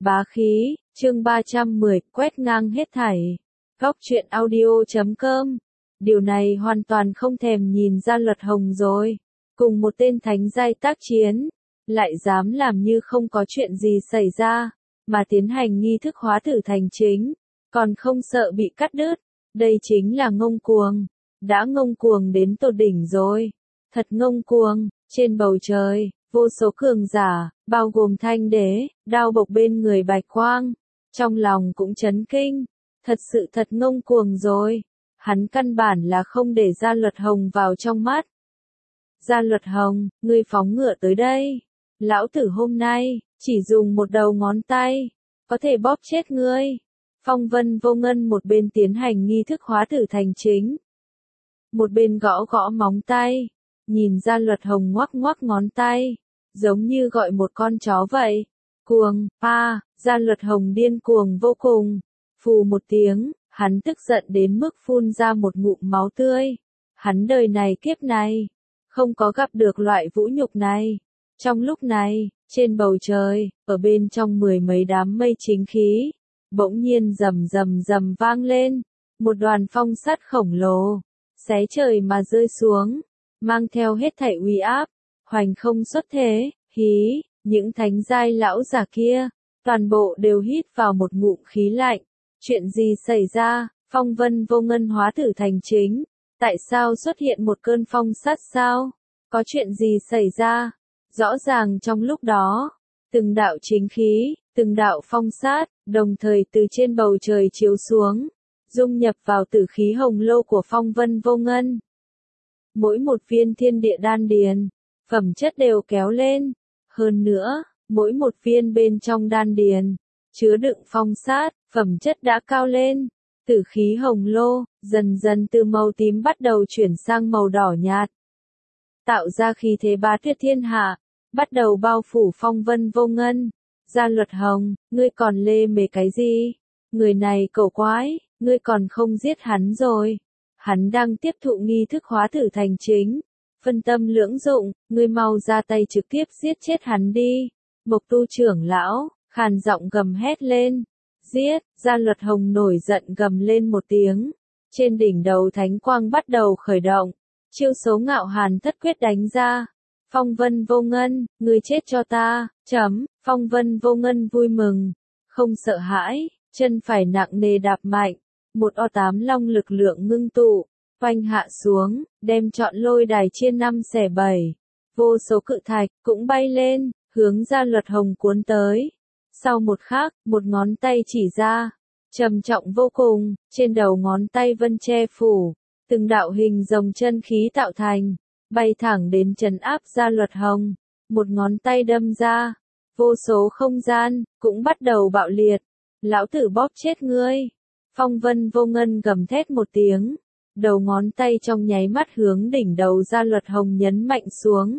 Bá khí, chương 310, quét ngang hết thảy. Góc truyện audio.com. Điều này hoàn toàn không thèm nhìn ra Luật Hồng rồi. Cùng một tên thánh giai tác chiến, lại dám làm như không có chuyện gì xảy ra, mà tiến hành nghi thức hóa thử thành chính, còn không sợ bị cắt đứt. Đây chính là ngông cuồng, đã ngông cuồng đến tột đỉnh rồi. Thật ngông cuồng, trên bầu trời, vô số cường giả, bao gồm Thanh Đế, đao bộc bên người Bạch Quang, trong lòng cũng chấn kinh, thật sự thật ngông cuồng rồi. Hắn căn bản là không để Gia Luật Hồng vào trong mắt. Gia Luật Hồng, ngươi phóng ngựa tới đây. Lão tử hôm nay, chỉ dùng một đầu ngón tay, có thể bóp chết ngươi. Phong Vân Vô Ngân một bên tiến hành nghi thức hóa thử thành chính, một bên gõ gõ móng tay, nhìn Gia Luật Hồng ngoắc ngoắc ngón tay, giống như gọi một con chó vậy. Cuồng, Gia Luật Hồng điên cuồng vô cùng. Phù một tiếng, hắn tức giận đến mức phun ra một ngụm máu tươi. Hắn đời này kiếp này, không có gặp được loại vũ nhục này. Trong lúc này, trên bầu trời, ở bên trong mười mấy đám mây chính khí, bỗng nhiên rầm rầm rầm vang lên. Một đoàn phong sắt khổng lồ, xé trời mà rơi xuống, mang theo hết thảy uy áp, hoành không xuất thế. Hí, những thánh giai lão giả kia, toàn bộ đều hít vào một ngụm khí lạnh. Chuyện gì xảy ra? Phong Vân Vô Ngân hóa thử thành chính, tại sao xuất hiện một cơn phong sắt sao? Có chuyện gì xảy ra? Rõ ràng trong lúc đó, từng đạo chính khí, từng đạo phong sát, đồng thời từ trên bầu trời chiếu xuống, dung nhập vào tử khí hồng lô của Phong Vân Vô Ngân. Mỗi một viên thiên địa đan điền, phẩm chất đều kéo lên. Hơn nữa, mỗi một viên bên trong đan điền, chứa đựng phong sát, phẩm chất đã cao lên. Tử khí hồng lô, dần dần từ màu tím bắt đầu chuyển sang màu đỏ nhạt. Tạo ra khí thế bá tuyệt thiên hạ, bắt đầu bao phủ Phong Vân Vô Ngân. Gia Luật Hồng, ngươi còn lê mề cái gì? Người này cẩu quái, ngươi còn không giết hắn rồi. Hắn đang tiếp thụ nghi thức hóa thử thành chính. Phân tâm lưỡng dụng, ngươi mau ra tay trực tiếp giết chết hắn đi. Mộc Tu trưởng lão, khàn giọng gầm hét lên. Giết! Gia Luật Hồng nổi giận gầm lên một tiếng. Trên đỉnh đầu thánh quang bắt đầu khởi động. Chiêu số Ngạo Hàn Thất Quyết đánh ra. Phong Vân Vô Ngân, ngươi chết cho ta. Phong Vân Vô Ngân vui mừng, không sợ hãi, chân phải nặng nề đạp mạnh. Một O8 long lực lượng ngưng tụ, oanh hạ xuống, đem trọn lôi đài chia 5/7. Vô số cự thạch cũng bay lên, hướng Gia Luật Hồng cuốn tới. Sau một khắc, một ngón tay chỉ ra, trầm trọng vô cùng, trên đầu ngón tay vân che phủ, từng đạo hình rồng chân khí tạo thành, bay thẳng đến trấn áp Gia Luật Hồng. Một ngón tay đâm ra, vô số không gian cũng bắt đầu bạo liệt. Lão tử bóp chết ngươi. Phong Vân Vô Ngân gầm thét một tiếng, đầu ngón tay trong nháy mắt hướng đỉnh đầu Gia Luật Hồng nhấn mạnh xuống.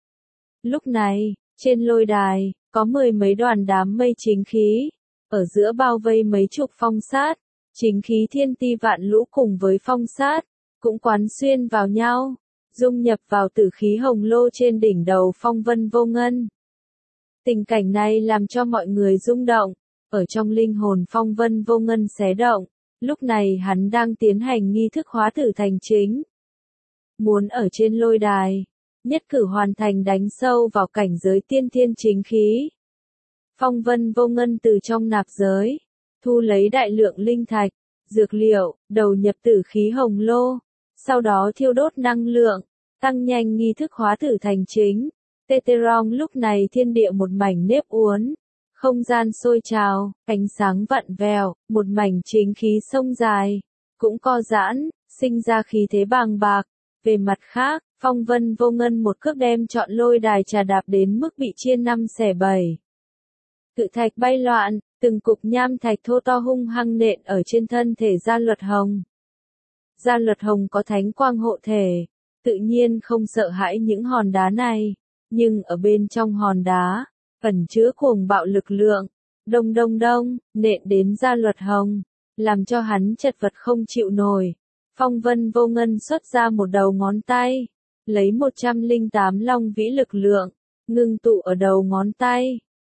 Lúc này, trên lôi đài, có mười mấy đoàn đám mây chính khí, ở giữa bao vây mấy chục phong sát, chính khí thiên ti vạn lũ cùng với phong sát, cũng quán xuyên vào nhau, dung nhập vào tử khí hồng lô trên đỉnh đầu Phong Vân Vô Ngân. Tình cảnh này làm cho mọi người rung động, ở trong linh hồn Phong Vân Vô Ngân xé động, lúc này hắn đang tiến hành nghi thức hóa thử thành chính. Muốn ở trên lôi đài, nhất cử hoàn thành đánh sâu vào cảnh giới tiên thiên chính khí. Phong Vân Vô Ngân từ trong nạp giới, thu lấy đại lượng linh thạch, dược liệu, đầu nhập tử khí hồng lô, sau đó thiêu đốt năng lượng, tăng nhanh nghi thức hóa thử thành chính. Teterong lúc này thiên địa một mảnh nếp uốn, không gian sôi trào, ánh sáng vặn vẹo, một mảnh chính khí sông dài, cũng co giãn, sinh ra khí thế bàng bạc. Về mặt khác, Phong Vân Vô Ngân một cước đem trọn lôi đài trà đạp đến mức bị chia 5/7. Cự thạch bay loạn, từng cục nham thạch thô to hung hăng nện ở trên thân thể Gia Luật Hồng. Gia Luật Hồng có thánh quang hộ thể, tự nhiên không sợ hãi những hòn đá này, nhưng ở bên trong hòn đá, ẩn chứa cuồng bạo lực lượng, đông đông đông, nện đến Gia Luật Hồng, làm cho hắn chật vật không chịu nổi. Phong Vân Vô Ngân xuất ra một đầu ngón tay, lấy 108 long vĩ lực lượng, ngưng tụ ở đầu ngón tay,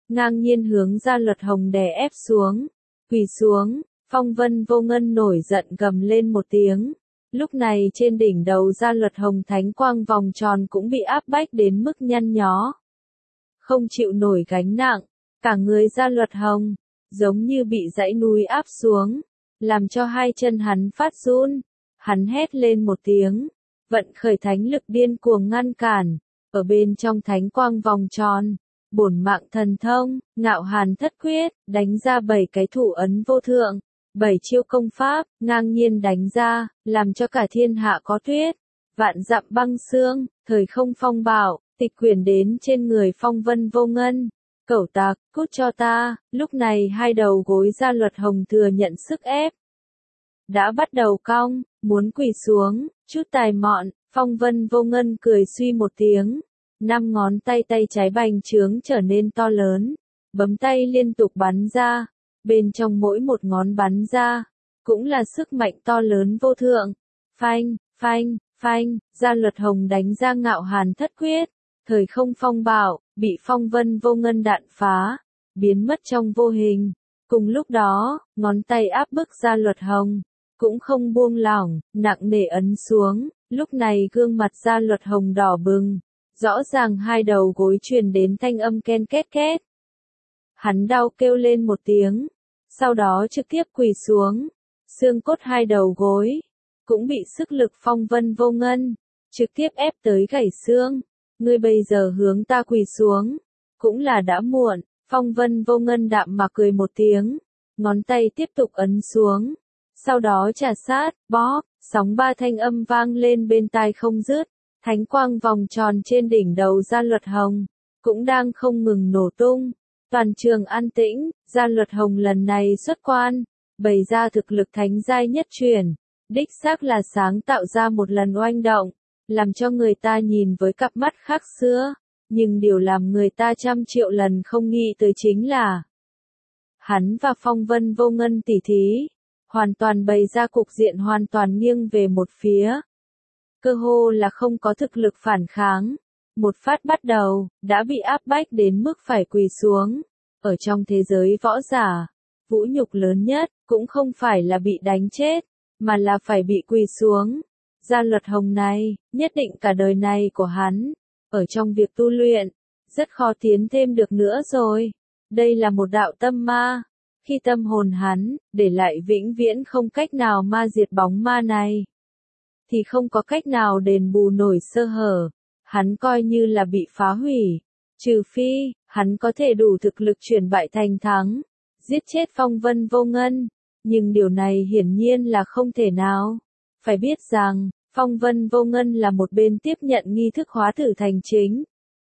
ngang nhiên hướng Gia Luật Hồng đè ép xuống. Quỳ xuống, Phong Vân Vô Ngân nổi giận gầm lên một tiếng. Lúc này trên đỉnh đầu Gia Luật Hồng thánh quang vòng tròn cũng bị áp bách đến mức nhăn nhó. Không chịu nổi gánh nặng, cả người Gia Luật Hồng, giống như bị dãy núi áp xuống, làm cho hai chân hắn phát run. Hắn hét lên một tiếng, vận khởi thánh lực điên cuồng ngăn cản, ở bên trong thánh quang vòng tròn. Bổn mạng thần thông, Ngạo Hàn Thất Quyết, đánh ra 7 cái thủ ấn vô thượng, 7 chiêu công pháp, ngang nhiên đánh ra, làm cho cả thiên hạ có tuyết, vạn dặm băng xương, thời không phong bạo, tịch quyển đến trên người Phong Vân Vô Ngân. Cẩu tặc, cút cho ta. Lúc này hai đầu gối Gia Luật Hồng thừa nhận sức ép, đã bắt đầu cong, muốn quỳ xuống, chút tài mọn. Phong Vân Vô Ngân cười suy một tiếng, 5 ngón tay trái bành trướng trở nên to lớn, bấm tay liên tục bắn ra, bên trong mỗi một ngón bắn ra, cũng là sức mạnh to lớn vô thượng. Phanh, phanh, phanh, Gia Luật Hồng đánh ra Ngạo Hàn Thất Quyết, thời không phong bạo, bị Phong Vân Vô Ngân đạn phá, biến mất trong vô hình. Cùng lúc đó, ngón tay áp bức Gia Luật Hồng, cũng không buông lỏng, nặng nề ấn xuống. Lúc này gương mặt Gia Luật Hồng đỏ bừng, rõ ràng hai đầu gối truyền đến thanh âm ken két két. Hắn đau kêu lên một tiếng, sau đó trực tiếp quỳ xuống, xương cốt hai đầu gối, cũng bị sức lực Phong Vân Vô Ngân, trực tiếp ép tới gãy xương. Ngươi bây giờ hướng ta quỳ xuống, cũng là đã muộn. Phong Vân Vô Ngân đạm mà cười một tiếng, ngón tay tiếp tục ấn xuống, sau đó trà sát, bóp, sóng ba thanh âm vang lên bên tai không dứt. Thánh quang vòng tròn trên đỉnh đầu Gia Luật Hồng, cũng đang không ngừng nổ tung. Toàn trường an tĩnh, Gia Luật Hồng lần này xuất quan, bày ra thực lực thánh giai nhất truyền, đích xác là sáng tạo ra một lần oanh động, làm cho người ta nhìn với cặp mắt khác xưa. Nhưng điều làm người ta trăm triệu lần không nghĩ tới chính là hắn và Phong Vân Vô Ngân tỉ thí, hoàn toàn bày ra cục diện hoàn toàn nghiêng về một phía. Cơ hồ là không có thực lực phản kháng. Một phát bắt đầu, đã bị áp bách đến mức phải quỳ xuống. Ở trong thế giới võ giả, vũ nhục lớn nhất, cũng không phải là bị đánh chết, mà là phải bị quỳ xuống. Gia Luật Hồng này, nhất định cả đời này của hắn, ở trong việc tu luyện, rất khó tiến thêm được nữa rồi. Đây là một đạo tâm ma. Khi tâm hồn hắn, để lại vĩnh viễn không cách nào ma diệt bóng ma này, thì không có cách nào đền bù nổi sơ hở. Hắn coi như là bị phá hủy. Trừ phi, hắn có thể đủ thực lực chuyển bại thành thắng, giết chết Phong Vân Vô Ngân. Nhưng điều này hiển nhiên là không thể nào. Phải biết rằng, Phong Vân Vô Ngân là một bên tiếp nhận nghi thức hóa thử thành chính.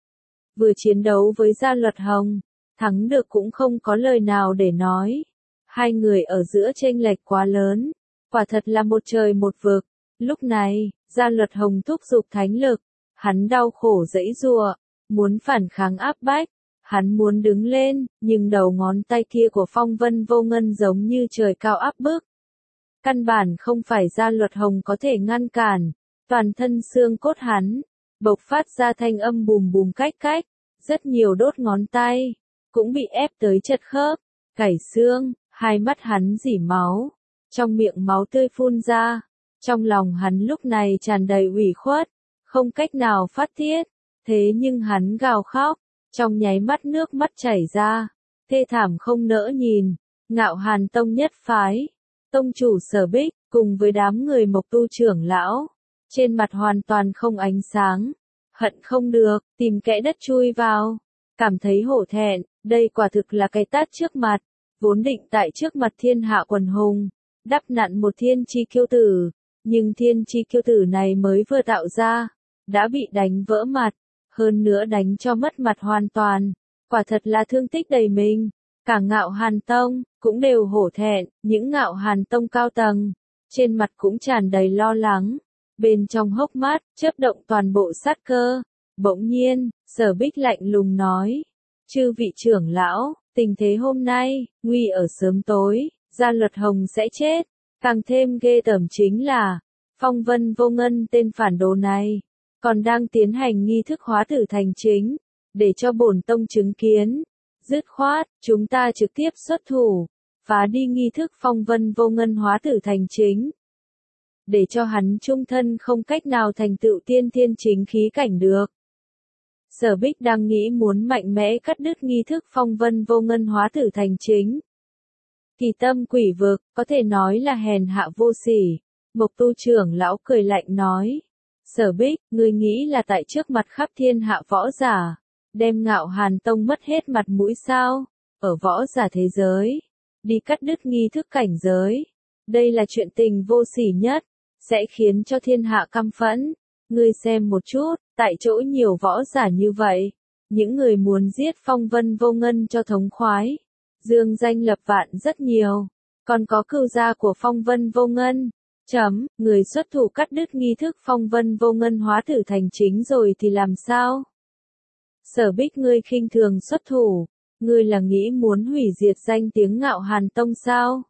Vừa chiến đấu với Gia Luật Hồng, thắng được cũng không có lời nào để nói. Hai người ở giữa chênh lệch quá lớn, quả thật là một trời một vực. Lúc này, Gia Luật Hồng thúc giục thánh lực, hắn đau khổ giãy giụa, muốn phản kháng áp bách, hắn muốn đứng lên, nhưng đầu ngón tay kia của Phong Vân Vô Ngân giống như trời cao áp bức. Căn bản không phải Gia Luật Hồng có thể ngăn cản, toàn thân xương cốt hắn, bộc phát ra thanh âm bùm bùm cách cách, rất nhiều đốt ngón tay, cũng bị ép tới chật khớp, gãy xương, hai mắt hắn rỉ máu, trong miệng máu tươi phun ra, trong lòng hắn lúc này tràn đầy ủy khuất, không cách nào phát tiết, thế nhưng hắn gào khóc, trong nháy mắt nước mắt chảy ra, thê thảm không nỡ nhìn. Ngạo Hàn Tông nhất phái, tông chủ Sở Bích, cùng với đám người Mộc Tu trưởng lão, trên mặt hoàn toàn không ánh sáng, hận không được, tìm kẽ đất chui vào, cảm thấy hổ thẹn, đây quả thực là cái tát trước mặt, vốn định tại trước mặt thiên hạ quần hùng, đắp nặn một thiên chi kiêu tử, nhưng thiên chi kiêu tử này mới vừa tạo ra, đã bị đánh vỡ mặt, hơn nữa đánh cho mất mặt hoàn toàn, quả thật là thương tích đầy mình. Cả Ngạo Hàn Tông, cũng đều hổ thẹn, những Ngạo Hàn Tông cao tầng, trên mặt cũng tràn đầy lo lắng, bên trong hốc mắt, chớp động toàn bộ sát cơ. Bỗng nhiên, Sở Bích lạnh lùng nói, chư vị trưởng lão, tình thế hôm nay, nguy ở sớm tối, Gia Luật Hồng sẽ chết, càng thêm ghê tởm chính là, Phong Vân Vô Ngân tên phản đồ này, còn đang tiến hành nghi thức hóa thử thành chính, để cho bổn tông chứng kiến. Dứt khoát, chúng ta trực tiếp xuất thủ, phá đi nghi thức phong vân vô ngân hóa tử thành chính. Để cho hắn chung thân không cách nào thành tựu tiên thiên chính khí cảnh được. Sở Bích đang nghĩ muốn mạnh mẽ cắt đứt nghi thức phong vân vô ngân hóa tử thành chính. Kỳ tâm quỷ vực, có thể nói là hèn hạ vô sỉ. Mộc Tu trưởng lão cười lạnh nói. Sở Bích, ngươi nghĩ là tại trước mặt khắp thiên hạ võ giả, đem Ngạo Hàn Tông mất hết mặt mũi sao? Ở võ giả thế giới, đi cắt đứt nghi thức cảnh giới. Đây là chuyện tình vô sỉ nhất, sẽ khiến cho thiên hạ căm phẫn. Ngươi xem một chút, tại chỗ nhiều võ giả như vậy, những người muốn giết phong vân vô ngân cho thống khoái. Dương danh lập vạn rất nhiều, còn có cừu gia của phong vân vô ngân. Người xuất thủ cắt đứt nghi thức phong vân vô ngân hóa tử thành chính rồi thì làm sao? Sở Bích, ngươi khinh thường xuất thủ, ngươi là nghĩ muốn hủy diệt danh tiếng Ngạo Hàn Tông sao?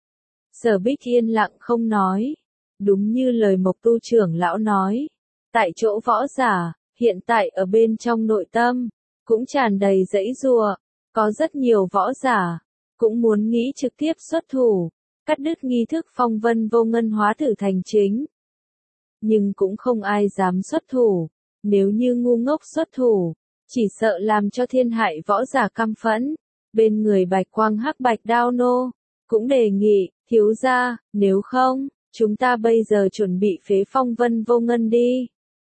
Sở Bích yên lặng không nói, đúng như lời Mộc Tu trưởng lão nói, tại chỗ võ giả, hiện tại ở bên trong nội tâm, cũng tràn đầy giãy giụa, có rất nhiều võ giả, cũng muốn nghĩ trực tiếp xuất thủ, cắt đứt nghi thức phong vân vô ngân hóa tử thành chính. Nhưng cũng không ai dám xuất thủ, nếu như ngu ngốc xuất thủ, chỉ sợ làm cho thiên hại võ giả căm phẫn. Bên người Bạch Quang Hắc Bạch Đao Nô, cũng đề nghị, thiếu gia, nếu không, chúng ta bây giờ chuẩn bị phế phong vân vô ngân đi.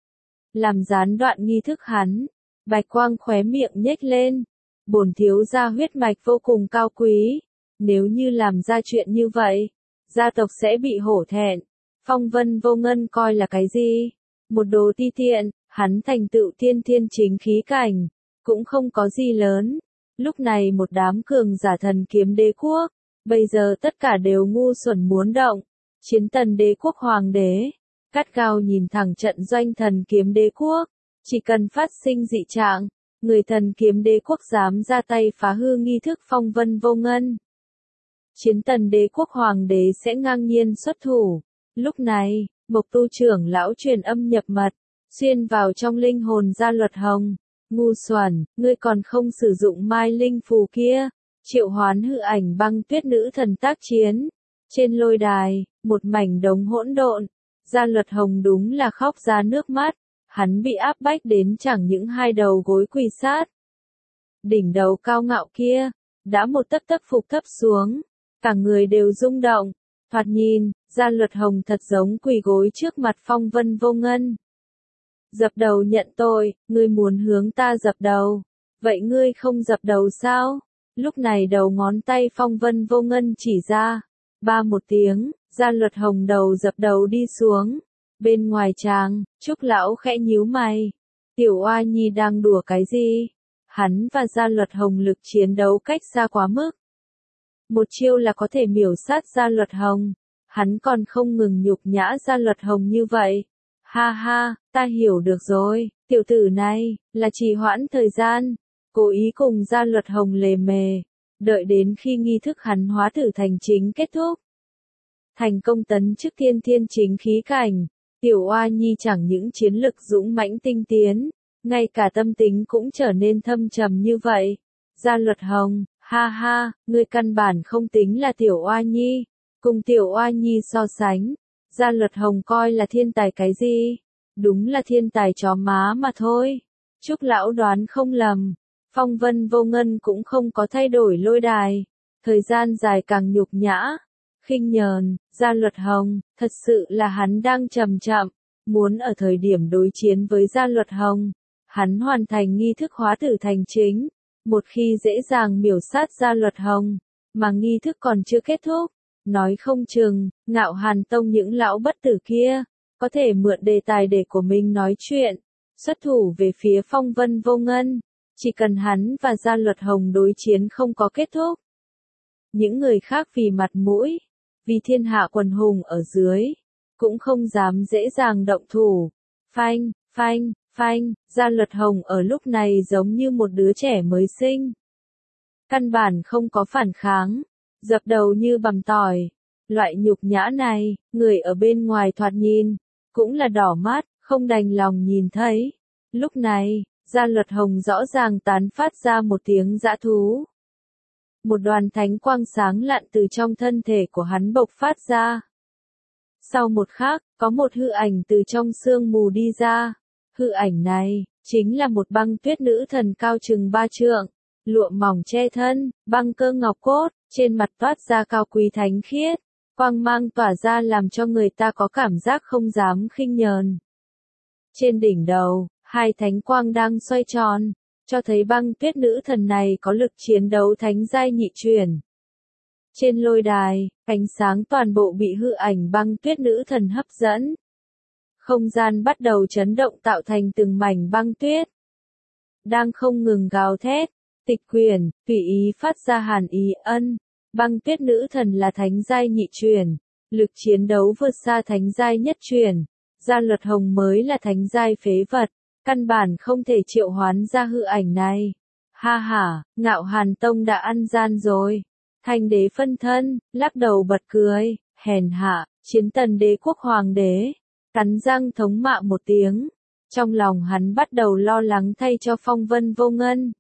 Làm gián đoạn nghi thức hắn, Bạch Quang khóe miệng nhếch lên, bổn thiếu gia huyết mạch vô cùng cao quý. Nếu như làm ra chuyện như vậy, gia tộc sẽ bị hổ thẹn. Phong vân vô ngân coi là cái gì? Một đồ ti tiện, hắn thành tựu tiên thiên chính khí cảnh, cũng không có gì lớn. Lúc này một đám cường giả thần kiếm đế quốc, bây giờ tất cả đều ngu xuẩn muốn động. Chiến tần đế quốc hoàng đế, cắt gao nhìn thẳng trận doanh thần kiếm đế quốc, chỉ cần phát sinh dị trạng, người thần kiếm đế quốc dám ra tay phá hư nghi thức phong vân vô ngân. Chiến tần đế quốc hoàng đế sẽ ngang nhiên xuất thủ. Lúc này, Mộc Tu trưởng lão truyền âm nhập mật, xuyên vào trong linh hồn Gia Luật Hồng. Ngu xuẩn, ngươi còn không sử dụng mai linh phù kia, triệu hoán hư ảnh băng tuyết nữ thần tác chiến. Trên lôi đài, một mảnh đống hỗn độn, Gia Luật Hồng đúng là khóc ra nước mắt, hắn bị áp bách đến chẳng những hai đầu gối quỳ sát. Đỉnh đầu cao ngạo kia, đã một tấc tấc phục thấp xuống, cả người đều rung động, thoạt nhìn, Gia Luật Hồng thật giống quỳ gối trước mặt phong vân vô ngân. Dập đầu nhận tội, ngươi muốn hướng ta dập đầu, vậy ngươi không dập đầu sao? Lúc này đầu ngón tay phong vân vô ngân chỉ ra, ba một tiếng, Gia Luật Hồng đầu dập đầu đi xuống. Bên ngoài tràng, Trúc lão khẽ nhíu mày, Tiểu Oa Nhi đang đùa cái gì? Hắn và Gia Luật Hồng lực chiến đấu cách xa quá mức. Một chiêu là có thể miểu sát Gia Luật Hồng, hắn còn không ngừng nhục nhã Gia Luật Hồng như vậy. Ha ha, ta hiểu được rồi, tiểu tử này, là trì hoãn thời gian, cố ý cùng Gia Luật Hồng lề mề, đợi đến khi nghi thức hắn hóa tử thành chính kết thúc. Thành công tấn chức tiên thiên chính khí cảnh, Tiểu Oa Nhi chẳng những chiến lực dũng mãnh tinh tiến, ngay cả tâm tính cũng trở nên thâm trầm như vậy. Gia Luật Hồng, ha ha, ngươi căn bản không tính là Tiểu Oa Nhi, cùng Tiểu Oa Nhi so sánh, Gia Luật Hồng coi là thiên tài cái gì? Đúng là thiên tài chó má mà thôi. Trúc lão đoán không lầm, phong vân vô ngân cũng không có thay đổi lôi đài, thời gian dài càng nhục nhã, khinh nhờn. Gia Luật Hồng, thật sự là hắn đang chậm chậm, muốn ở thời điểm đối chiến với Gia Luật Hồng, hắn hoàn thành nghi thức hóa tử thành chính, một khi dễ dàng miểu sát Gia Luật Hồng, mà nghi thức còn chưa kết thúc, nói không chừng, Ngạo Hàn Tông những lão bất tử kia, có thể mượn đề tài để của mình nói chuyện, xuất thủ về phía phong vân vô ngân, chỉ cần hắn và Gia Luật Hồng đối chiến không có kết thúc. Những người khác vì mặt mũi, vì thiên hạ quần hùng ở dưới, cũng không dám dễ dàng động thủ. Phanh, phanh, phanh, Gia Luật Hồng ở lúc này giống như một đứa trẻ mới sinh. Căn bản không có phản kháng, dập đầu như bằm tỏi. Loại nhục nhã này, người ở bên ngoài thoạt nhìn, cũng là đỏ mắt, không đành lòng nhìn thấy. Lúc này, Gia Luật Hồng rõ ràng tán phát ra một tiếng dã thú. Một đoàn thánh quang sáng lạn từ trong thân thể của hắn bộc phát ra. Sau một khắc, có một hư ảnh từ trong sương mù đi ra. Hư ảnh này, chính là một băng tuyết nữ thần cao chừng 3 trượng. Lụa mỏng che thân, băng cơ ngọc cốt, trên mặt toát ra cao quý thánh khiết. Quang mang tỏa ra làm cho người ta có cảm giác không dám khinh nhờn. Trên đỉnh đầu, hai thánh quang đang xoay tròn, cho thấy băng tuyết nữ thần này có lực chiến đấu thánh giai nhị truyền. Trên lôi đài, ánh sáng toàn bộ bị hư ảnh băng tuyết nữ thần hấp dẫn. Không gian bắt đầu chấn động tạo thành từng mảnh băng tuyết. Đang không ngừng gào thét, tịch quyền, tùy ý phát ra hàn ý ân. Băng tuyết nữ thần là thánh giai nhị truyền, lực chiến đấu vượt xa thánh giai nhất truyền. Gia Luật Hồng mới là thánh giai phế vật, căn bản không thể triệu hoán ra hư ảnh này. Ha ha, Ngạo Hàn Tông đã ăn gian rồi. Thanh đế phân thân, lắc đầu bật cười, hèn hạ, Chiến Tần đế quốc hoàng đế, cắn răng thống mạ một tiếng. Trong lòng hắn bắt đầu lo lắng thay cho Phong Vân Vô Ngân.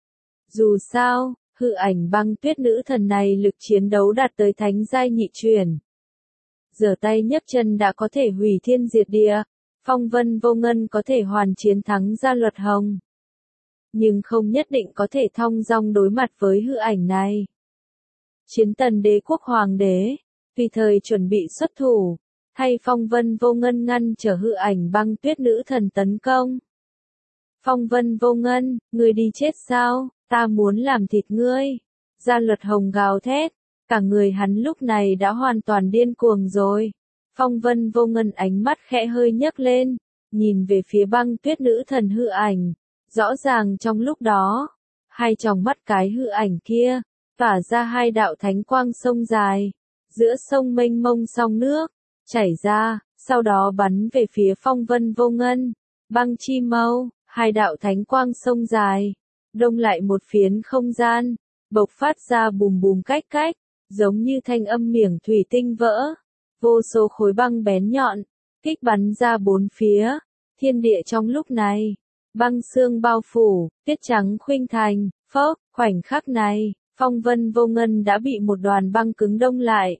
Dù sao, hư ảnh băng tuyết nữ thần này lực chiến đấu đạt tới thánh giai nhị truyền. Giở tay nhấc chân đã có thể hủy thiên diệt địa, Phong Vân Vô Ngân có thể hoàn chiến thắng Gia Luật Hồng. Nhưng không nhất định có thể thong dong đối mặt với hư ảnh này. Chiến Tần đế quốc hoàng đế, tùy thời chuẩn bị xuất thủ, thay Phong Vân Vô Ngân ngăn trở hư ảnh băng tuyết nữ thần tấn công. Phong Vân Vô Ngân, ngươi đi chết sao, ta muốn làm thịt ngươi. Gia Luật Hồng gào thét, cả người hắn lúc này đã hoàn toàn điên cuồng rồi. Phong Vân Vô Ngân ánh mắt khẽ hơi nhấc lên, nhìn về phía băng tuyết nữ thần hư ảnh. Rõ ràng trong lúc đó, hai tròng mắt cái hư ảnh kia, tỏa ra hai đạo thánh quang sông dài. Giữa sông mênh mông sóng nước, chảy ra, sau đó bắn về phía Phong Vân Vô Ngân. Băng chi mâu, hai đạo thánh quang sông dài, đông lại một phiến không gian, bộc phát ra bùm bùm cách cách, giống như thanh âm miệng thủy tinh vỡ. Vô số khối băng bén nhọn, kích bắn ra bốn phía, thiên địa trong lúc này, băng xương bao phủ, tiết trắng khuynh thành, phốc, khoảnh khắc này, Phong Vân Vô Ngân đã bị một đoàn băng cứng đông lại.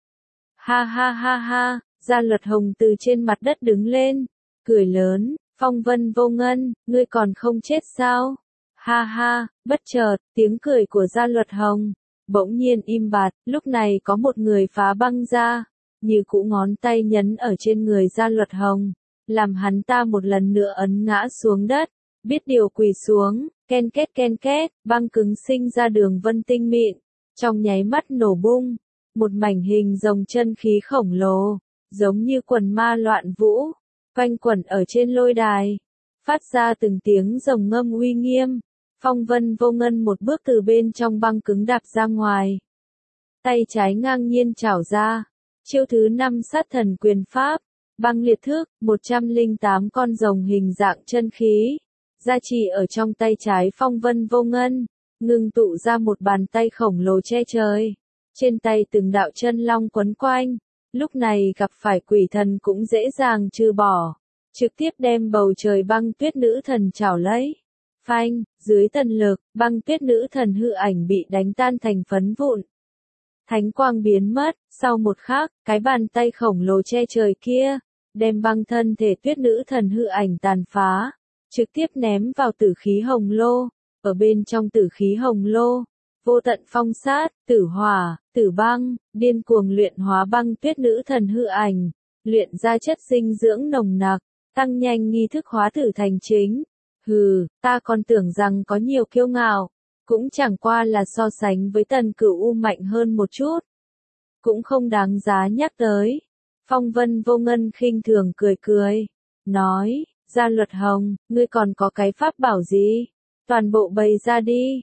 Ha ha ha ha, Gia Luật Hồng từ trên mặt đất đứng lên, cười lớn, Phong Vân Vô Ngân, ngươi còn không chết sao? Ha ha, bất chợt, tiếng cười của Gia Luật Hồng bỗng nhiên im bặt, lúc này có một người phá băng ra, như cũ ngón tay nhấn ở trên người Gia Luật Hồng, làm hắn ta một lần nữa ấn ngã xuống đất, biết điều quỳ xuống, ken két, băng cứng sinh ra đường vân tinh mịn, trong nháy mắt nổ bung, một mảnh hình rồng chân khí khổng lồ, giống như quần ma loạn vũ, quanh quẩn ở trên lôi đài, phát ra từng tiếng rồng ngâm uy nghiêm. Phong Vân Vô Ngân một bước từ bên trong băng cứng đạp ra ngoài. Tay trái ngang nhiên chảo ra. Chiêu thứ 5 sát thần quyền pháp. Băng liệt thước, 108 con rồng hình dạng chân khí. Gia trì ở trong tay trái Phong Vân Vô Ngân. Ngưng tụ ra một bàn tay khổng lồ che trời. Trên tay từng đạo chân long quấn quanh. Lúc này gặp phải quỷ thần cũng dễ dàng trừ bỏ. Trực tiếp đem bầu trời băng tuyết nữ thần chảo lấy. Phanh, dưới tần lực, băng tuyết nữ thần hư ảnh bị đánh tan thành phấn vụn. Thánh quang biến mất, sau một khắc, cái bàn tay khổng lồ che trời kia, đem băng thân thể tuyết nữ thần hư ảnh tàn phá, trực tiếp ném vào tử khí hồng lô. Ở bên trong tử khí hồng lô, vô tận phong sát, tử hỏa, tử băng, điên cuồng luyện hóa băng tuyết nữ thần hư ảnh, luyện ra chất dinh dưỡng nồng nặc, tăng nhanh nghi thức hóa tử thành chính. Hừ, ta còn tưởng rằng có nhiều kiêu ngạo, cũng chẳng qua là so sánh với Tần Cửu U mạnh hơn một chút. Cũng không đáng giá nhắc tới. Phong Vân Vô Ngân khinh thường cười, nói, Gia Luật Hồng, ngươi còn có cái pháp bảo gì? Toàn bộ bày ra đi.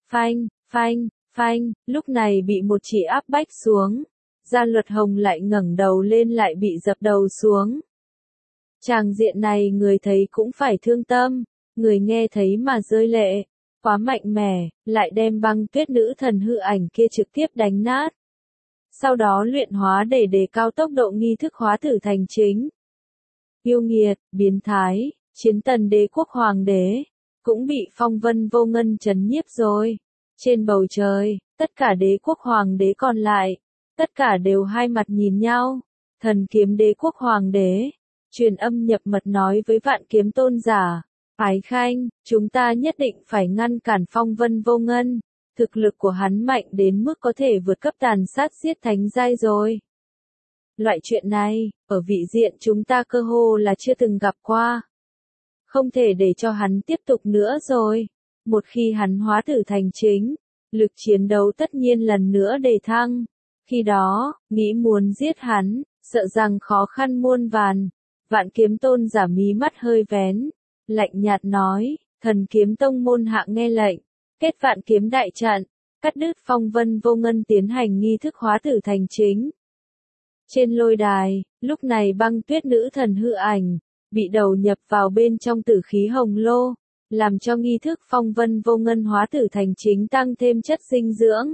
Phanh, lúc này bị một chỉ áp bách xuống. Gia Luật Hồng lại ngẩng đầu lên lại bị dập đầu xuống. Tràng diện này người thấy cũng phải thương tâm. Người nghe thấy mà rơi lệ, quá mạnh mẽ, lại đem băng tuyết nữ thần hư ảnh kia trực tiếp đánh nát. Sau đó luyện hóa để đề cao tốc độ nghi thức hóa tử thành chính. Yêu nghiệt, biến thái, Chiến Tần đế quốc hoàng đế, cũng bị phong vân vô ngân chấn nhiếp rồi. Trên bầu trời, tất cả đế quốc hoàng đế còn lại, tất cả đều hai mặt nhìn nhau. Thần kiếm đế quốc hoàng đế, truyền âm nhập mật nói với vạn kiếm tôn giả, Ái Khanh, chúng ta nhất định phải ngăn cản phong vân vô ngân, thực lực của hắn mạnh đến mức có thể vượt cấp tàn sát giết thánh giai rồi. Loại chuyện này, ở vị diện chúng ta cơ hồ là chưa từng gặp qua. Không thể để cho hắn tiếp tục nữa rồi. Một khi hắn hóa tử thành chính, lực chiến đấu tất nhiên lần nữa đề thăng. Khi đó, nghĩ muốn giết hắn, sợ rằng khó khăn muôn vàn. Vạn kiếm tôn giả mí mắt hơi vén, lạnh nhạt nói, thần kiếm tông môn hạ nghe lệnh, kết vạn kiếm đại trận, cắt đứt phong vân vô ngân tiến hành nghi thức hóa tử thành chính. Trên lôi đài, lúc này băng tuyết nữ thần hư ảnh, bị đầu nhập vào bên trong tử khí hồng lô, làm cho nghi thức phong vân vô ngân hóa tử thành chính tăng thêm chất dinh dưỡng.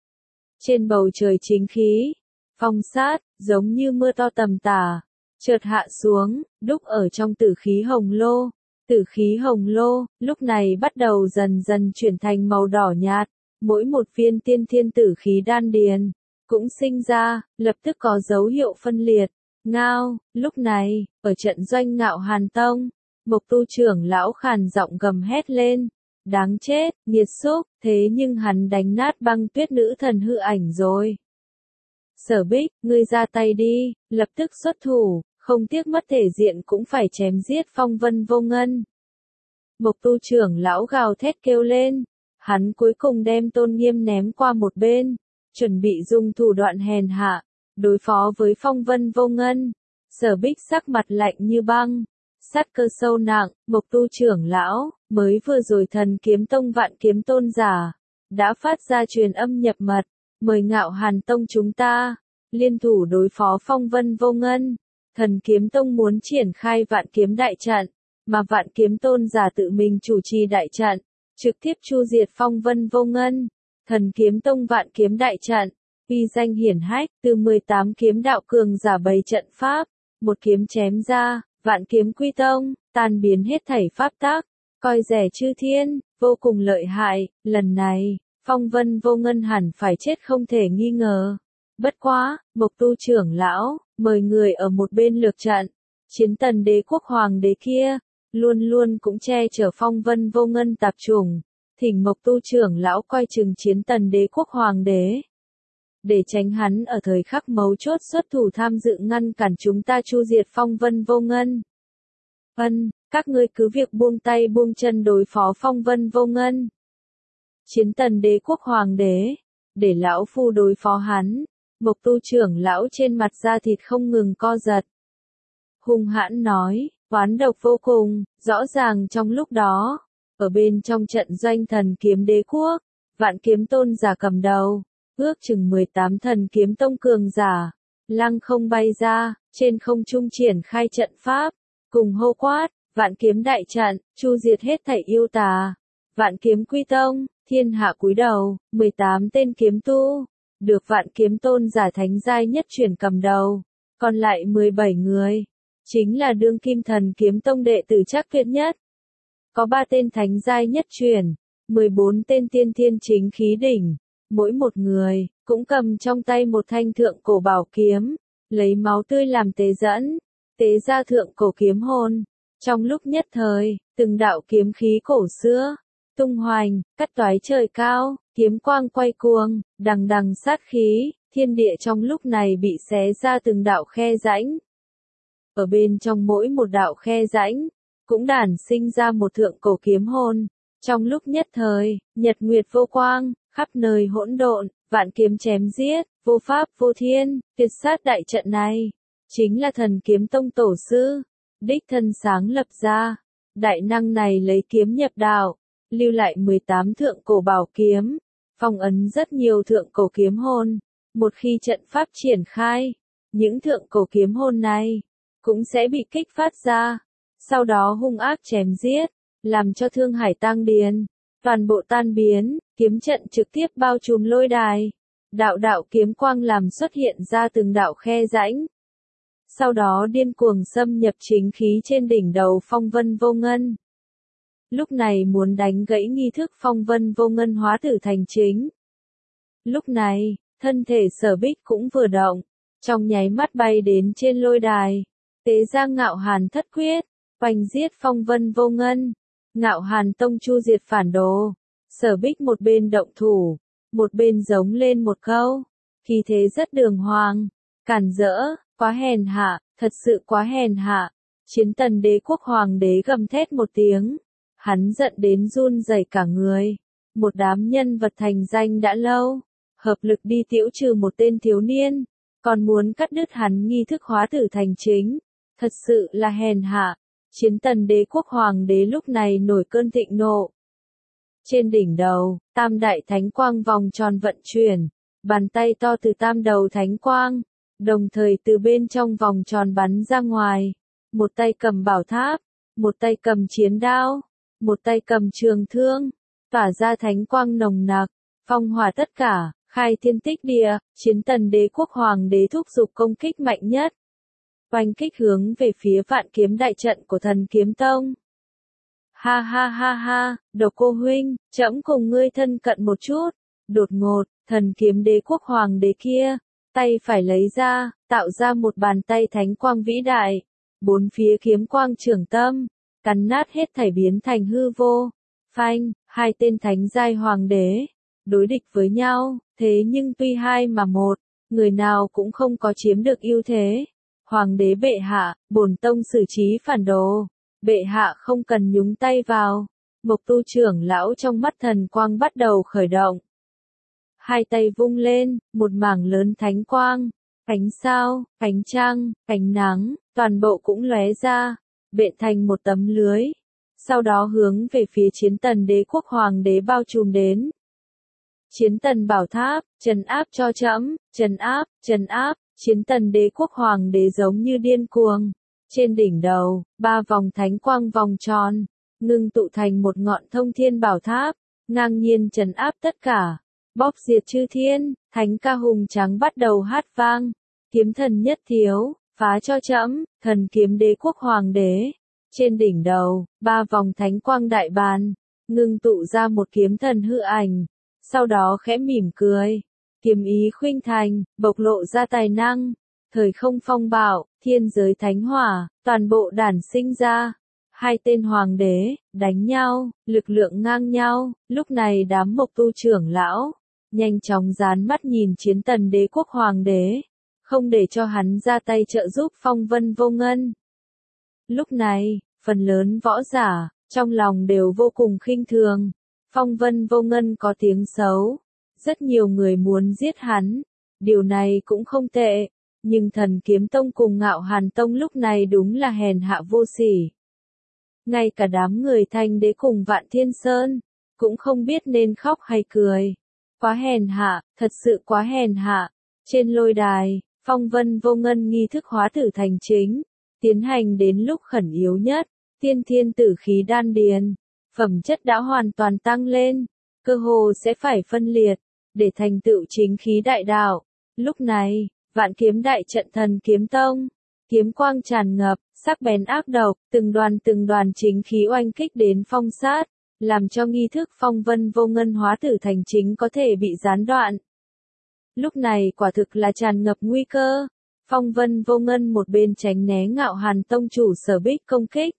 Trên bầu trời chính khí, phong sát, giống như mưa to tầm tả, chợt hạ xuống, đúc ở trong tử khí hồng lô. Tử khí hồng lô, lúc này bắt đầu dần dần chuyển thành màu đỏ nhạt, mỗi một viên tiên thiên tử khí đan điền, cũng sinh ra, lập tức có dấu hiệu phân liệt. Ngao, lúc này, ở trận doanh Ngạo Hàn Tông, Mộc Tu trưởng lão khàn giọng gầm hét lên, đáng chết, nghiệt xúc, thế nhưng hắn đánh nát băng tuyết nữ thần hư ảnh rồi. Sở Bích, ngươi ra tay đi, lập tức xuất thủ, không tiếc mất thể diện cũng phải chém giết phong vân vô ngân. Mộc Tu trưởng lão gào thét kêu lên, hắn cuối cùng đem tôn nghiêm ném qua một bên, chuẩn bị dùng thủ đoạn hèn hạ, đối phó với phong vân vô ngân. Sở Bích sắc mặt lạnh như băng, sát cơ sâu nặng, Mộc Tu trưởng lão, mới vừa rồi thần kiếm tông vạn kiếm tôn giả, đã phát ra truyền âm nhập mật, mời Ngạo Hàn Tông chúng ta, liên thủ đối phó phong vân vô ngân. Thần kiếm tông muốn triển khai vạn kiếm đại trận, mà vạn kiếm tôn giả tự mình chủ trì đại trận, trực tiếp chu diệt phong vân vô ngân. Thần kiếm tông vạn kiếm đại trận, uy danh hiển hách, từ 18 kiếm đạo cường giả bày trận pháp, một kiếm chém ra, vạn kiếm quy tông, tan biến hết thảy pháp tắc, coi rẻ chư thiên, vô cùng lợi hại. Lần này, phong vân vô ngân hẳn phải chết không thể nghi ngờ. Bất quá, Mộc Tu trưởng lão, mời người ở một bên lược trận, chiến tần đế quốc hoàng đế kia, luôn luôn cũng che chở phong vân vô ngân tạp chủng, thỉnh Mộc Tu trưởng lão coi chừng chiến tần đế quốc hoàng đế. Để tránh hắn ở thời khắc mấu chốt xuất thủ tham dự ngăn cản chúng ta chu diệt phong vân vô ngân. Các ngươi cứ việc buông tay buông chân đối phó phong vân vô ngân. Chiến tần đế quốc hoàng đế, để lão phu đối phó hắn. Mộc Tu trưởng lão trên mặt da thịt không ngừng co giật. Hung hãn nói, oán độc vô cùng, rõ ràng trong lúc đó, ở bên trong trận doanh thần kiếm đế quốc, vạn kiếm tôn giả cầm đầu, ước chừng 18 thần kiếm tông cường giả, lăng không bay ra, trên không trung triển khai trận pháp, cùng hô quát, vạn kiếm đại trận, chu diệt hết thảy yêu tà, vạn kiếm quy tông, thiên hạ cúi đầu, 18 tên kiếm tu, được vạn kiếm tôn giả thánh giai nhất truyền cầm đầu, còn lại 17 người, chính là đương kim thần kiếm tông đệ tử chắc tuyệt nhất. Có 3 tên thánh giai nhất truyền, 14 tên tiên thiên chính khí đỉnh, mỗi một người, cũng cầm trong tay một thanh thượng cổ bảo kiếm, lấy máu tươi làm tế dẫn, tế ra thượng cổ kiếm hồn. Trong lúc nhất thời, từng đạo kiếm khí cổ xưa, tung hoành, cắt toái trời cao, kiếm quang quay cuồng, đằng đằng sát khí, thiên địa trong lúc này bị xé ra từng đạo khe rãnh. Ở bên trong mỗi một đạo khe rãnh, cũng đản sinh ra một thượng cổ kiếm hồn. Trong lúc nhất thời, nhật nguyệt vô quang, khắp nơi hỗn độn, vạn kiếm chém giết, vô pháp vô thiên, tuyệt sát đại trận này, chính là thần kiếm tông tổ sư, đích thân sáng lập ra. Đại năng này lấy kiếm nhập đạo, lưu lại 18 thượng cổ bảo kiếm, phong ấn rất nhiều thượng cổ kiếm hồn. Một khi trận pháp triển khai, những thượng cổ kiếm hồn này cũng sẽ bị kích phát ra, sau đó hung ác chém giết, làm cho thương hải tang điền, toàn bộ tan biến, kiếm trận trực tiếp bao trùm lôi đài. Đạo đạo kiếm quang làm xuất hiện ra từng đạo khe rãnh. Sau đó điên cuồng xâm nhập chính khí trên đỉnh đầu phong vân vô ngân. lúc này muốn đánh gãy nghi thức phong vân vô ngân hóa tử thành chính. Lúc này, thân thể Sở Bích cũng vừa động, trong nháy mắt bay đến trên lôi đài, tế ra Ngạo Hàn thất quyết, oanh giết phong vân vô ngân, Ngạo Hàn tông chu diệt phản đồ. Sở Bích một bên động thủ, một bên giống lên một câu, khí thế rất đường hoàng, cản rỡ, quá hèn hạ, thật sự quá hèn hạ. Chiến Tần Đế quốc hoàng đế gầm thét một tiếng, hắn giận đến run rẩy cả người. Một đám nhân vật thành danh đã lâu, hợp lực đi tiễu trừ một tên thiếu niên, còn muốn cắt đứt hắn nghi thức hóa tử thành chính, thật sự là hèn hạ. Chiến Tần Đế quốc hoàng đế lúc này nổi cơn thịnh nộ. Trên đỉnh đầu, tam đại thánh quang vòng tròn vận chuyển, bàn tay to từ tam đầu thánh quang, đồng thời từ bên trong vòng tròn bắn ra ngoài, một tay cầm bảo tháp, một tay cầm chiến đao, một tay cầm trường thương, tỏa ra thánh quang nồng nặc, phong hỏa tất cả, khai thiên tích địa. Chiến Tần Đế quốc hoàng đế thúc giục công kích mạnh nhất, oanh kích hướng về phía Vạn Kiếm đại trận của Thần Kiếm Tông. Ha ha ha ha, Độc Cô huynh, trẫm cùng ngươi thân cận một chút. Đột ngột, Thần Kiếm Đế quốc hoàng đế kia, tay phải lấy ra, tạo ra một bàn tay thánh quang vĩ đại, bốn phía kiếm quang trưởng tâm, cắn nát hết thảy biến thành hư vô. Phanh, hai tên thánh giai hoàng đế đối địch với nhau, thế nhưng tuy hai mà một, người nào cũng không có chiếm được ưu thế. Hoàng đế bệ hạ, bổn tông xử trí phản đồ, bệ hạ không cần nhúng tay vào. Mộc Tu trưởng lão trong mắt thần quang bắt đầu khởi động. Hai tay vung lên, một mảng lớn thánh quang, ánh sao, ánh trăng, ánh nắng, toàn bộ cũng lóe ra, bện thành một tấm lưới. Sau đó hướng về phía Chiến Tần Đế quốc hoàng đế bao trùm đến. Chiến Tần bảo tháp, trấn áp cho trẫm, trấn áp. Chiến Tần Đế quốc hoàng đế giống như điên cuồng. Trên đỉnh đầu, ba vòng thánh quang vòng tròn, ngưng tụ thành một ngọn thông thiên bảo tháp, ngang nhiên trấn áp tất cả, bóp diệt chư thiên. Thánh ca hùng trắng bắt đầu hát vang, kiếm thần nhất thiếu, phá cho trẫm. Thần Kiếm Đế quốc hoàng đế. Trên đỉnh đầu, ba vòng thánh quang đại bàn, ngưng tụ ra một kiếm thần hư ảnh, sau đó khẽ mỉm cười. Kiếm ý khuynh thành, bộc lộ ra tài năng, thời không phong bạo, thiên giới thánh hỏa, toàn bộ đản sinh ra. Hai tên hoàng đế, đánh nhau, lực lượng ngang nhau. Lúc này đám Mộc Tu trưởng lão, nhanh chóng dán mắt nhìn Chiến Tần Đế quốc hoàng đế, không để cho hắn ra tay trợ giúp phong vân vô ngân. Lúc này, phần lớn võ giả, trong lòng đều vô cùng khinh thường. Phong vân vô ngân có tiếng xấu, rất nhiều người muốn giết hắn, điều này cũng không tệ, nhưng Thần Kiếm Tông cùng Ngạo Hàn Tông lúc này đúng là hèn hạ vô sỉ. Ngay cả đám người Thanh Đế cùng Vạn Thiên Sơn, cũng không biết nên khóc hay cười. Quá hèn hạ, thật sự quá hèn hạ. Trên lôi đài, phong vân vô ngân nghi thức hóa tử thành chính, tiến hành đến lúc khẩn yếu nhất, tiên thiên tử khí đan điền, phẩm chất đã hoàn toàn tăng lên, cơ hồ sẽ phải phân liệt, để thành tựu chính khí đại đạo. Lúc này, Vạn Kiếm đại trận Thần Kiếm Tông, kiếm quang tràn ngập, sắc bén ác độc, từng đoàn chính khí oanh kích đến phong sát, làm cho nghi thức phong vân vô ngân hóa tử thành chính có thể bị gián đoạn. Lúc này quả thực là tràn ngập nguy cơ. Phong vân vô ngân một bên tránh né Ngạo Hàn tông chủ Sở Bích công kích,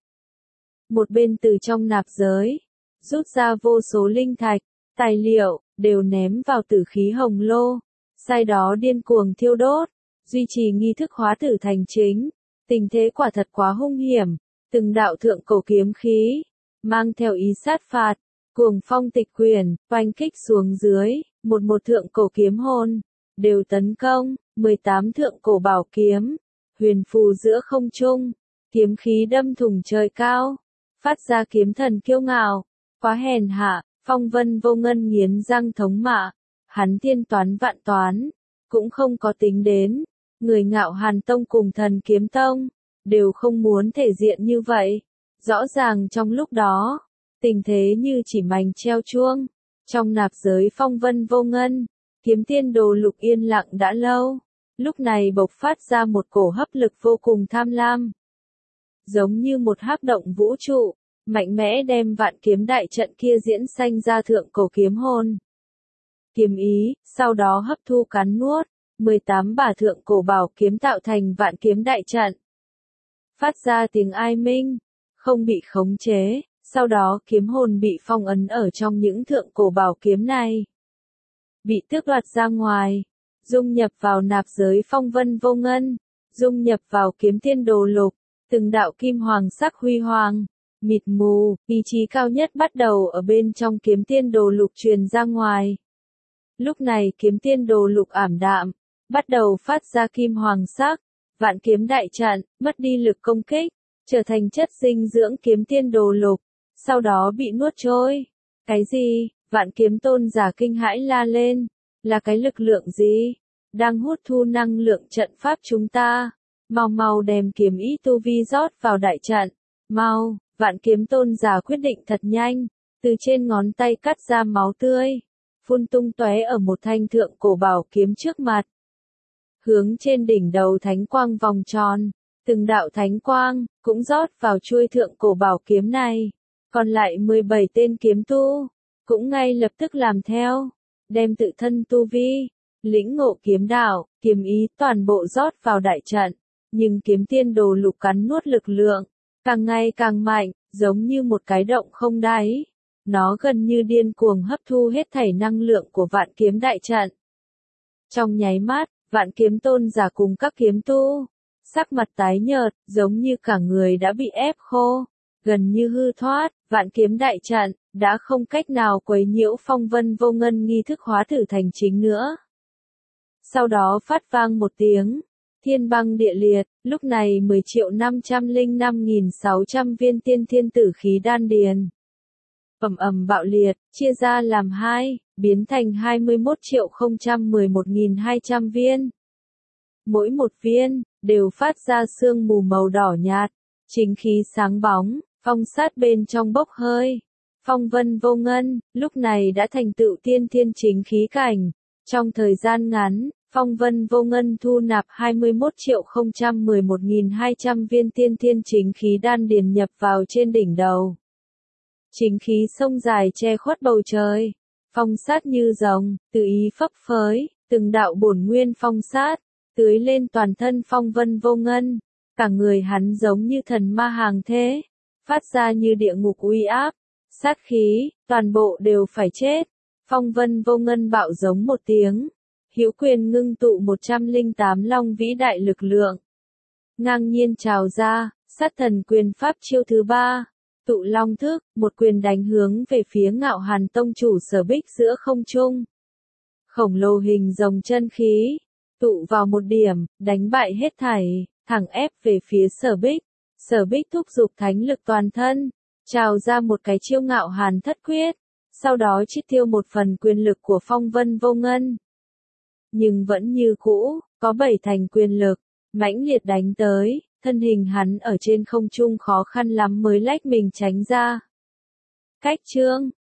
một bên từ trong nạp giới rút ra vô số linh thạch, tài liệu, đều ném vào tử khí hồng lô, sau đó điên cuồng thiêu đốt, duy trì nghi thức hóa tử thành chính. Tình thế quả thật quá hung hiểm, từng đạo thượng cổ kiếm khí, mang theo ý sát phạt, cuồng phong tịch quyền, oanh kích xuống dưới, một thượng cổ kiếm hồn, đều tấn công, 18 thượng cổ bảo kiếm, huyền phù giữa không trung, kiếm khí đâm thủng trời cao, phát ra kiếm thần kiêu ngạo, quá hèn hạ. Phong vân vô ngân nghiến răng thống mạ, hắn thiên toán vạn toán, cũng không có tính đến, người Ngạo Hàn Tông cùng Thần Kiếm Tông, đều không muốn thể diện như vậy. Rõ ràng trong lúc đó, tình thế như chỉ mành treo chuông, trong nạp giới phong vân vô ngân, kiếm tiên đồ lục yên lặng đã lâu, lúc này bộc phát ra một cổ hấp lực vô cùng tham lam. Giống như một hắc động vũ trụ, mạnh mẽ đem vạn kiếm đại trận kia diễn sanh ra thượng cổ kiếm hồn. Kiếm ý, sau đó hấp thu cắn nuốt, 18 bả thượng cổ bảo kiếm tạo thành vạn kiếm đại trận. Phát ra tiếng ai minh, không bị khống chế, sau đó kiếm hồn bị phong ấn ở trong những thượng cổ bảo kiếm này. Bị tước đoạt ra ngoài, dung nhập vào nạp giới phong vân vô ngân, dung nhập vào kiếm tiên đồ lục, từng đạo kim hoàng sắc huy hoàng, mịt mù, ý chí cao nhất bắt đầu ở bên trong kiếm tiên đồ lục truyền ra ngoài. Lúc này kiếm tiên đồ lục ảm đạm, bắt đầu phát ra kim hoàng sắc, vạn kiếm đại trận, mất đi lực công kích, trở thành chất dinh dưỡng kiếm tiên đồ lục, sau đó bị nuốt trôi. Cái gì? Vạn kiếm tôn giả kinh hãi la lên, là cái lực lượng gì? Đang hút thu năng lượng trận pháp chúng ta. Mau mau đem kiếm ý tu vi rót vào đại trận. Mau, vạn kiếm tôn giả quyết định thật nhanh, từ trên ngón tay cắt ra máu tươi, phun tung tóe ở một thanh thượng cổ bảo kiếm trước mặt. Hướng trên đỉnh đầu thánh quang vòng tròn, từng đạo thánh quang, cũng rót vào chuôi thượng cổ bảo kiếm này. Còn lại 17 tên kiếm tu, cũng ngay lập tức làm theo, đem tự thân tu vi, lĩnh ngộ kiếm đạo, kiếm ý toàn bộ rót vào đại trận. Nhưng kiếm tiên đồ lục cắn nuốt lực lượng, càng ngày càng mạnh, giống như một cái động không đáy. Nó gần như điên cuồng hấp thu hết thảy năng lượng của vạn kiếm đại trận. Trong nháy mắt, vạn kiếm tôn giả cùng các kiếm tu, sắc mặt tái nhợt, giống như cả người đã bị ép khô, gần như hư thoát, vạn kiếm đại trận, đã không cách nào quấy nhiễu phong vân vô ngân nghi thức hóa thử thành chính nữa. Sau đó phát vang một tiếng, thiên băng địa liệt, lúc này 10.505.600 viên tiên thiên tử khí đan điền. Ầm ầm bạo liệt, chia ra làm hai, biến thành 21.011.200 viên. Mỗi một viên, đều phát ra sương mù màu đỏ nhạt, chính khí sáng bóng, phong sát bên trong bốc hơi. Phong vân vô ngân, lúc này đã thành tựu tiên thiên chính khí cảnh. Trong thời gian ngắn, phong vân vô ngân thu nạp 21.011.200 viên tiên thiên chính khí đan điền nhập vào trên đỉnh đầu. Chính khí sông dài che khuất bầu trời, phong sát như rồng, tự ý phấp phới, từng đạo bổn nguyên phong sát, tưới lên toàn thân phong vân vô ngân, cả người hắn giống như thần ma hàng thế, phát ra như địa ngục uy áp, sát khí, toàn bộ đều phải chết. Phong vân vô ngân bạo giống một tiếng, hữu quyền ngưng tụ 108 long vĩ đại lực lượng, ngang nhiên trào ra, sát thần quyền pháp chiêu thứ 3. Tụ long thức, một quyền đánh hướng về phía Ngạo Hàn tông chủ Sở Bích giữa không trung. Khổng lồ hình rồng chân khí, tụ vào một điểm, đánh bại hết thảy, thẳng ép về phía Sở Bích. Sở Bích thúc giục thánh lực toàn thân, trào ra một cái chiêu Ngạo Hàn thất quyết, sau đó triệt tiêu một phần quyền lực của phong vân vô ngân. Nhưng vẫn như cũ, có 7 thành quyền lực, mãnh liệt đánh tới. Thân hình hắn ở trên không trung khó khăn lắm mới lách mình tránh ra. Cách chương